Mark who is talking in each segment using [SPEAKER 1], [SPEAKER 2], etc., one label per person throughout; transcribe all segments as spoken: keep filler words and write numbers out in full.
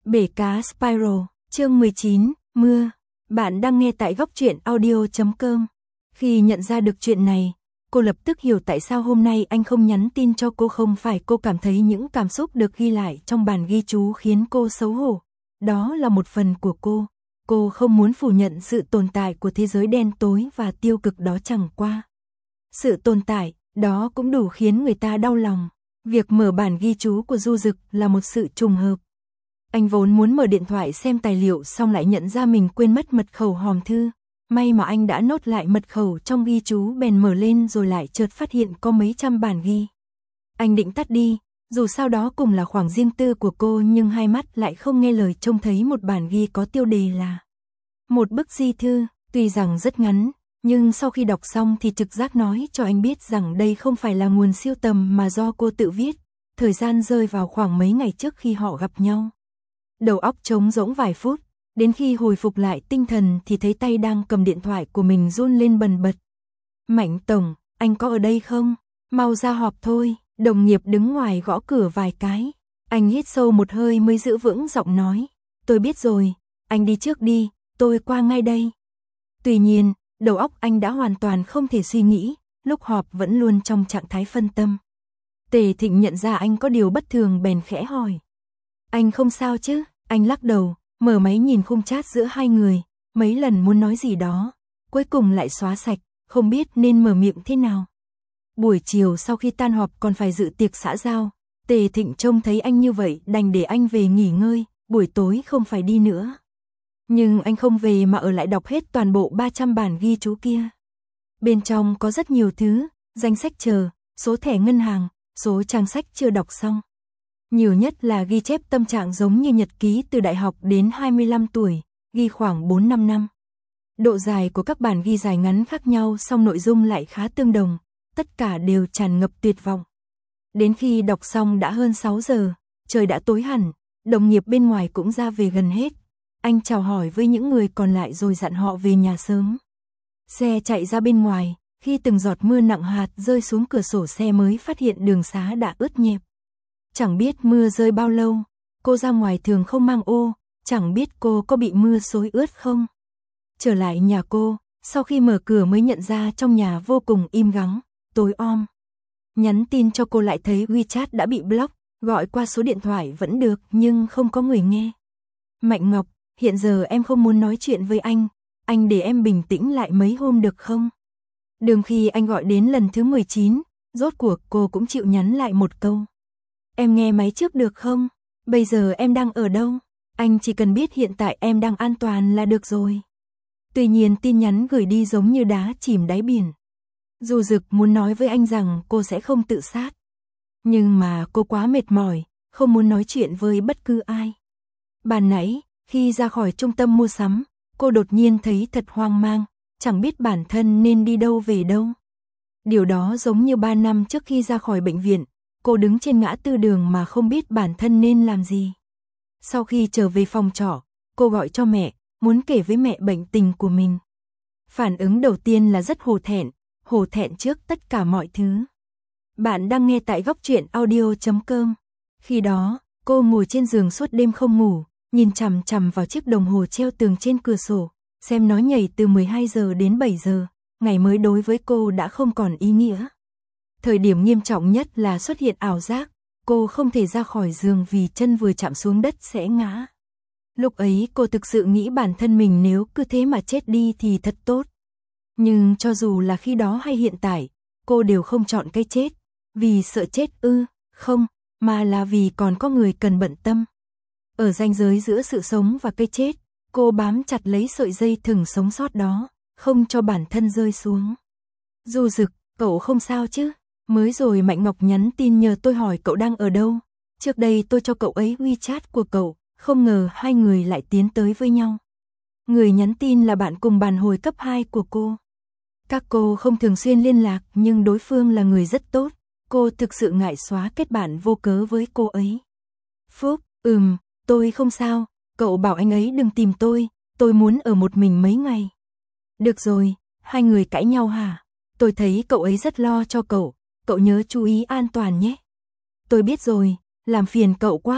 [SPEAKER 1] Bể cá Spiral, chương mười chín, mưa. Bạn đang nghe tại góc truyện audio chấm com. Khi nhận ra được chuyện này, cô lập tức hiểu tại sao hôm nay anh không nhắn tin cho cô. Không phải cô cảm thấy những cảm xúc được ghi lại trong bản ghi chú khiến cô xấu hổ. Đó là một phần của cô. Cô không muốn phủ nhận sự tồn tại của thế giới đen tối và tiêu cực đó, chẳng qua. Sự tồn tại, đó cũng đủ khiến người ta đau lòng. Việc mở bản ghi chú của Du Dực là một sự trùng hợp. Anh vốn muốn mở điện thoại xem tài liệu xong lại nhận ra mình quên mất mật khẩu hòm thư. May mà anh đã nốt lại mật khẩu trong ghi chú, bèn mở lên rồi lại chợt phát hiện có mấy trăm bản ghi. Anh định tắt đi, dù sao đó cùng là khoảng riêng tư của cô, nhưng hai mắt lại không nghe lời, trông thấy một bản ghi có tiêu đề là một bức di thư. Tuy rằng rất ngắn, nhưng sau khi đọc xong thì trực giác nói cho anh biết rằng đây không phải là nguồn siêu tầm mà do cô tự viết. Thời gian rơi vào khoảng mấy ngày trước khi họ gặp nhau. Đầu óc trống rỗng vài phút, đến khi hồi phục lại tinh thần thì thấy tay đang cầm điện thoại của mình run lên bần bật. Mạnh tổng, anh có ở đây không? Mau ra họp thôi. Đồng nghiệp đứng ngoài gõ cửa vài cái. Anh hít sâu một hơi mới giữ vững giọng nói. Tôi biết rồi, anh đi trước đi, tôi qua ngay đây. Tuy nhiên, đầu óc anh đã hoàn toàn không thể suy nghĩ, lúc họp vẫn luôn trong trạng thái phân tâm. Tề Thịnh nhận ra anh có điều bất thường bèn khẽ hỏi. Anh không sao chứ? Anh lắc đầu, mở máy nhìn khung chat giữa hai người, mấy lần muốn nói gì đó, cuối cùng lại xóa sạch, không biết nên mở miệng thế nào. Buổi chiều sau khi tan họp còn phải dự tiệc xã giao, Tề Thịnh trông thấy anh như vậy đành để anh về nghỉ ngơi, buổi tối không phải đi nữa. Nhưng anh không về mà ở lại đọc hết toàn bộ ba trăm bản ghi chú kia. Bên trong có rất nhiều thứ, danh sách chờ, số thẻ ngân hàng, số trang sách chưa đọc xong. Nhiều nhất là ghi chép tâm trạng giống như nhật ký từ đại học đến hai mươi lăm tuổi, ghi khoảng bốn năm năm. Độ dài của các bản ghi dài ngắn khác nhau, song nội dung lại khá tương đồng, tất cả đều tràn ngập tuyệt vọng. Đến khi đọc xong đã hơn sáu giờ, trời đã tối hẳn, đồng nghiệp bên ngoài cũng ra về gần hết. Anh chào hỏi với những người còn lại rồi dặn họ về nhà sớm. Xe chạy ra bên ngoài, khi từng giọt mưa nặng hạt rơi xuống cửa sổ xe mới phát hiện đường xá đã ướt nhẹp. Chẳng biết mưa rơi bao lâu, cô ra ngoài thường không mang ô, chẳng biết cô có bị mưa xối ướt không. Trở lại nhà cô, sau khi mở cửa mới nhận ra trong nhà vô cùng im ắng, tối om. Nhắn tin cho cô lại thấy WeChat đã bị block, gọi qua số điện thoại vẫn được nhưng không có người nghe. Mạnh Ngọc, hiện giờ em không muốn nói chuyện với anh, anh để em bình tĩnh lại mấy hôm được không? Đường khi anh gọi đến lần thứ mười chín, rốt cuộc cô cũng chịu nhắn lại một câu. Em nghe máy trước được không? Bây giờ em đang ở đâu? Anh chỉ cần biết hiện tại em đang an toàn là được rồi. Tuy nhiên tin nhắn gửi đi giống như đá chìm đáy biển. Du Dực muốn nói với anh rằng cô sẽ không tự sát. Nhưng mà cô quá mệt mỏi, không muốn nói chuyện với bất cứ ai. Ban nãy, khi ra khỏi trung tâm mua sắm, cô đột nhiên thấy thật hoang mang, chẳng biết bản thân nên đi đâu về đâu. Điều đó giống như ba năm trước khi ra khỏi bệnh viện, cô đứng trên ngã tư đường mà không biết bản thân nên làm gì. Sau khi trở về phòng trọ, cô gọi cho mẹ, muốn kể với mẹ bệnh tình của mình. Phản ứng đầu tiên là rất hổ thẹn, hổ thẹn trước tất cả mọi thứ. Bạn đang nghe tại góc truyện audio chấm com. Khi đó, cô ngồi trên giường suốt đêm không ngủ, nhìn chằm chằm vào chiếc đồng hồ treo tường trên cửa sổ, xem nó nhảy từ mười hai giờ đến bảy giờ, ngày mới đối với cô đã không còn ý nghĩa. Thời điểm nghiêm trọng nhất là xuất hiện ảo giác, cô không thể ra khỏi giường vì chân vừa chạm xuống đất sẽ ngã. Lúc ấy cô thực sự nghĩ bản thân mình nếu cứ thế mà chết đi thì thật tốt. Nhưng cho dù là khi đó hay hiện tại, cô đều không chọn cái chết. Vì sợ chết ư, không, mà là vì còn có người cần bận tâm. Ở ranh giới giữa sự sống và cái chết, cô bám chặt lấy sợi dây thừng sống sót đó, không cho bản thân rơi xuống. Du Dực, cậu không sao chứ? Mới rồi Mạnh Ngọc nhắn tin nhờ tôi hỏi cậu đang ở đâu. Trước đây tôi cho cậu ấy WeChat của cậu, không ngờ hai người lại tiến tới với nhau. Người nhắn tin là bạn cùng bàn hồi cấp hai của cô. Các cô không thường xuyên liên lạc nhưng đối phương là người rất tốt. Cô thực sự ngại xóa kết bạn vô cớ với cô ấy. Phúc, ừm, tôi không sao, cậu bảo anh ấy đừng tìm tôi, tôi muốn ở một mình mấy ngày. Được rồi, hai người cãi nhau hả? Tôi thấy cậu ấy rất lo cho cậu, cậu nhớ chú ý an toàn nhé. Tôi biết rồi, làm phiền cậu quá.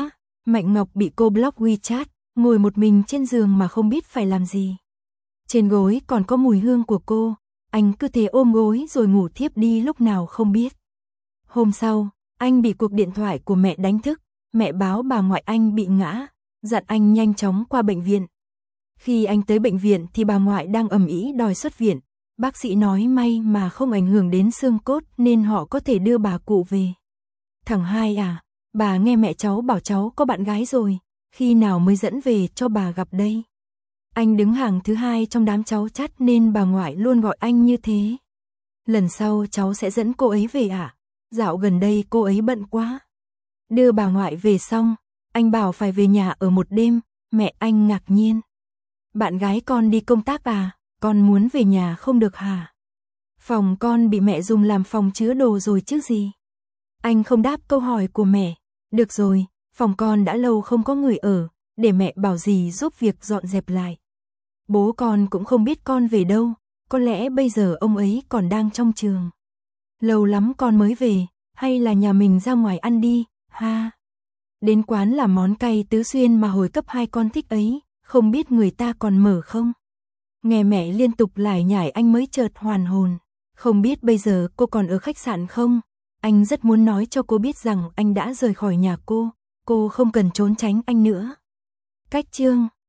[SPEAKER 1] Mạnh Ngọc bị cô block WeChat, ngồi một mình trên giường mà không biết phải làm gì. Trên gối còn có mùi hương của cô, anh cứ thế ôm gối rồi ngủ thiếp đi lúc nào không biết. Hôm sau, anh bị cuộc điện thoại của mẹ đánh thức, mẹ báo bà ngoại anh bị ngã, dặn anh nhanh chóng qua bệnh viện. Khi anh tới bệnh viện thì bà ngoại đang ầm ĩ đòi xuất viện, bác sĩ nói may mà không ảnh hưởng đến xương cốt nên họ có thể đưa bà cụ về. Thằng hai à, bà nghe mẹ cháu bảo cháu có bạn gái rồi, khi nào mới dẫn về cho bà gặp đây. Anh đứng hàng thứ hai trong đám cháu chắt nên bà ngoại luôn gọi anh như thế. Lần sau cháu sẽ dẫn cô ấy về ạ. À? Dạo gần đây cô ấy bận quá. Đưa bà ngoại về xong, anh bảo phải về nhà ở một đêm, mẹ anh ngạc nhiên. Bạn gái con đi công tác à, con muốn về nhà không được hả? Phòng con bị mẹ dùng làm phòng chứa đồ rồi chứ gì. Anh không đáp câu hỏi của mẹ. Được rồi, phòng con đã lâu không có người ở, để mẹ bảo dì giúp việc dọn dẹp lại. Bố con cũng không biết con về đâu, có lẽ bây giờ ông ấy còn đang trong trường. Lâu lắm con mới về, hay là nhà mình ra ngoài ăn đi, ha. Đến quán làm món cay Tứ Xuyên mà hồi cấp hai con thích ấy, không biết người ta còn mở không? Nghe mẹ liên tục lải nhải anh mới chợt hoàn hồn. Không biết bây giờ cô còn ở khách sạn không? Anh rất muốn nói cho cô biết rằng anh đã rời khỏi nhà cô, cô không cần trốn tránh anh nữa. Cách chương